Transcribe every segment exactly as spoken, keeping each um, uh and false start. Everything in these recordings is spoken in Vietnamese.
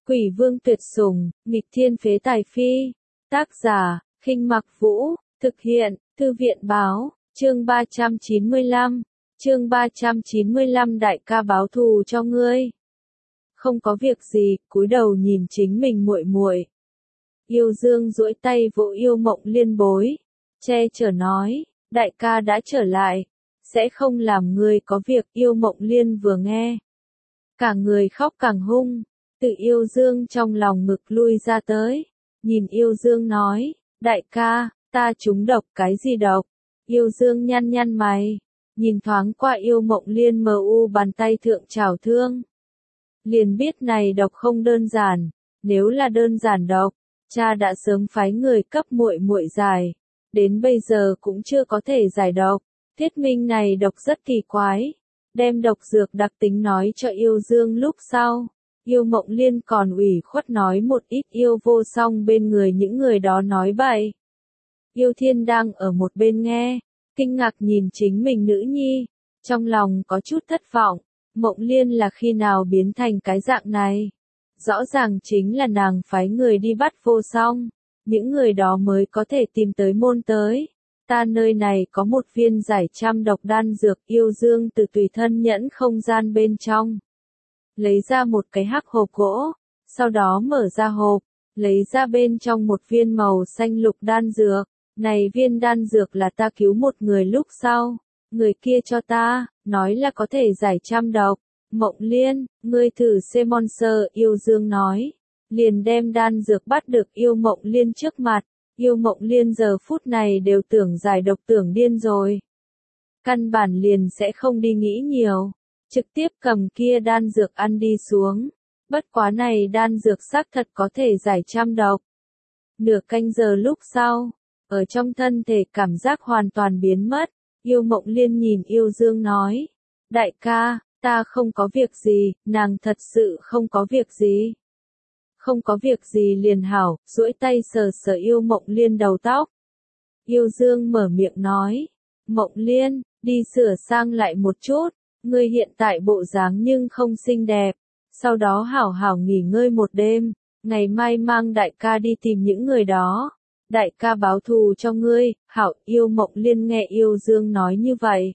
Quỷ vương tuyệt sủng, nghịch thiên phế tài phi. Tác giả, Khinh Mặc Vũ, thực hiện, Thư viện báo, chương ba trăm chín mươi lăm, chương ba trăm chín mươi lăm đại ca báo thù cho ngươi. Không có việc gì, cúi đầu nhìn chính mình muội muội. Yêu Dương duỗi tay vỗ Yêu Mộng Liên bối, che chở nói, đại ca đã trở lại, sẽ không làm ngươi có việc. Yêu Mộng Liên vừa nghe, cả người khóc càng hung, tự Yêu Dương trong lòng ngực lui ra tới, nhìn Yêu Dương nói, đại ca, ta trúng độc. Cái gì độc? Yêu Dương nhăn nhăn mày, nhìn thoáng qua Yêu Mộng Liên mờ u bàn tay thượng trảo thương, liền biết này độc không đơn giản. Nếu là đơn giản độc, cha đã sớm phái người cấp muội muội giải, đến bây giờ cũng chưa có thể giải độc. Thuyết minh này độc rất kỳ quái. Đem độc dược đặc tính nói cho Yêu Dương lúc sau, Yêu Mộng Liên còn ủy khuất nói một ít Yêu Vô Song bên người những người đó nói bậy. Yêu Thiên đang ở một bên nghe, kinh ngạc nhìn chính mình nữ nhi, trong lòng có chút thất vọng. Mộng Liên là khi nào biến thành cái dạng này? Rõ ràng chính là nàng phái người đi bắt Vô Song, những người đó mới có thể tìm tới môn tới. Ta nơi này có một viên giải trăm độc đan dược. Yêu Dương từ tùy thân nhẫn không gian bên trong lấy ra một cái hắc hộp gỗ, sau đó mở ra hộp, lấy ra bên trong một viên màu xanh lục đan dược. Này viên đan dược là ta cứu một người lúc sau, người kia cho ta, nói là có thể giải trăm độc. Mộng Liên, ngươi thử xem monster. Yêu Dương nói, liền đem đan dược bắt được Yêu Mộng Liên trước mặt. Yêu Mộng Liên giờ phút này đều tưởng giải độc tưởng điên rồi. Căn bản liền sẽ không đi nghĩ nhiều, trực tiếp cầm kia đan dược ăn đi xuống. Bất quá này đan dược xác thật có thể giải trăm độc. Nửa canh giờ lúc sau, ở trong thân thể cảm giác hoàn toàn biến mất. Yêu Mộng Liên nhìn Yêu Dương nói, đại ca, ta không có việc gì. Nàng thật sự không có việc gì. Không có việc gì liền hảo, duỗi tay sờ sờ Yêu Mộng Liên đầu tóc. Yêu Dương mở miệng nói, Mộng Liên, đi sửa sang lại một chút, ngươi hiện tại bộ dáng nhưng không xinh đẹp, sau đó hảo hảo nghỉ ngơi một đêm, ngày mai mang đại ca đi tìm những người đó, đại ca báo thù cho ngươi. Hảo. Yêu Mộng Liên nghe Yêu Dương nói như vậy,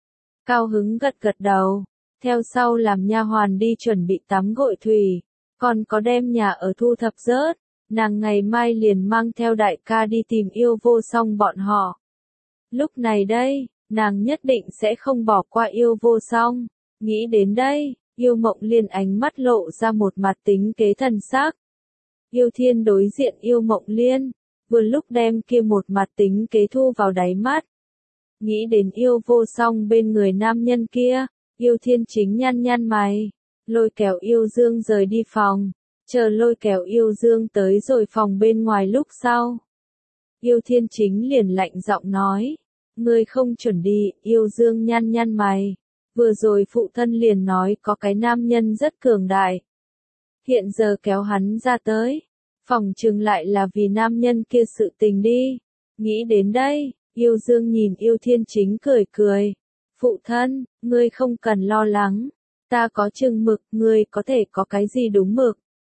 cao hứng gật gật đầu, theo sau làm nha hoàn đi chuẩn bị tắm gội thủy, còn có đem nhà ở thu thập rớt. Nàng ngày mai liền mang theo đại ca đi tìm Yêu Vô Song bọn họ. Lúc này đây, nàng nhất định sẽ không bỏ qua Yêu Vô Song. Nghĩ đến đây, Yêu Mộng Liên ánh mắt lộ ra một mặt tính kế thần sắc. Yêu Thiên đối diện Yêu Mộng Liên, vừa lúc đem kia một mặt tính kế thu vào đáy mắt. Nghĩ đến Yêu Vô Song bên người nam nhân kia, Yêu Thiên chính nhăn nhăn mày, lôi kéo Yêu Dương rời đi phòng. Chờ lôi kéo Yêu Dương tới rồi phòng bên ngoài lúc sau, Yêu Thiên chính liền lạnh giọng nói, ngươi không chuẩn đi. Yêu Dương nhăn nhăn mày, vừa rồi phụ thân liền nói có cái nam nhân rất cường đại, hiện giờ kéo hắn ra tới, phòng chừng lại là vì nam nhân kia sự tình đi. Nghĩ đến đây, Yêu Dương nhìn Yêu Thiên chính cười cười, phụ thân, ngươi không cần lo lắng, ta có chừng mực. Ngươi có thể có cái gì đúng mực?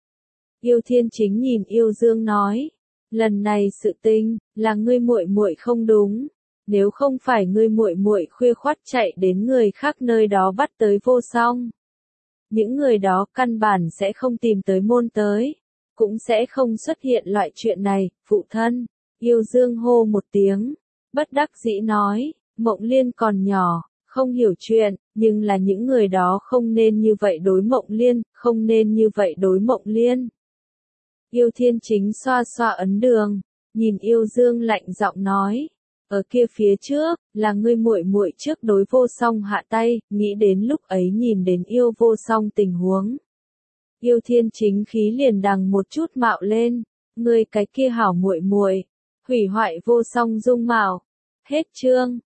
Yêu Thiên chính nhìn Yêu Dương nói, lần này sự tình là ngươi muội muội không đúng, nếu không phải ngươi muội muội khuya khoắt chạy đến người khác nơi đó bắt tới Vô Song, những người đó căn bản sẽ không tìm tới môn tới, cũng sẽ không xuất hiện loại chuyện này. Phụ thân, Yêu Dương hô một tiếng, bất đắc dĩ nói, Mộng Liên còn nhỏ, không hiểu chuyện, nhưng là những người đó không nên như vậy đối Mộng Liên, không nên như vậy đối Mộng Liên. Yêu Thiên chính xoa xoa ấn đường, nhìn Yêu Dương lạnh giọng nói, ở kia phía trước, là ngươi muội muội trước đối Vô Song hạ tay. Nghĩ đến lúc ấy nhìn đến Yêu Vô Song tình huống, Yêu Thiên chính khí liền đằng một chút mạo lên, ngươi cái kia hảo muội muội, hủy hoại Vô Song dung mạo. Hết chương.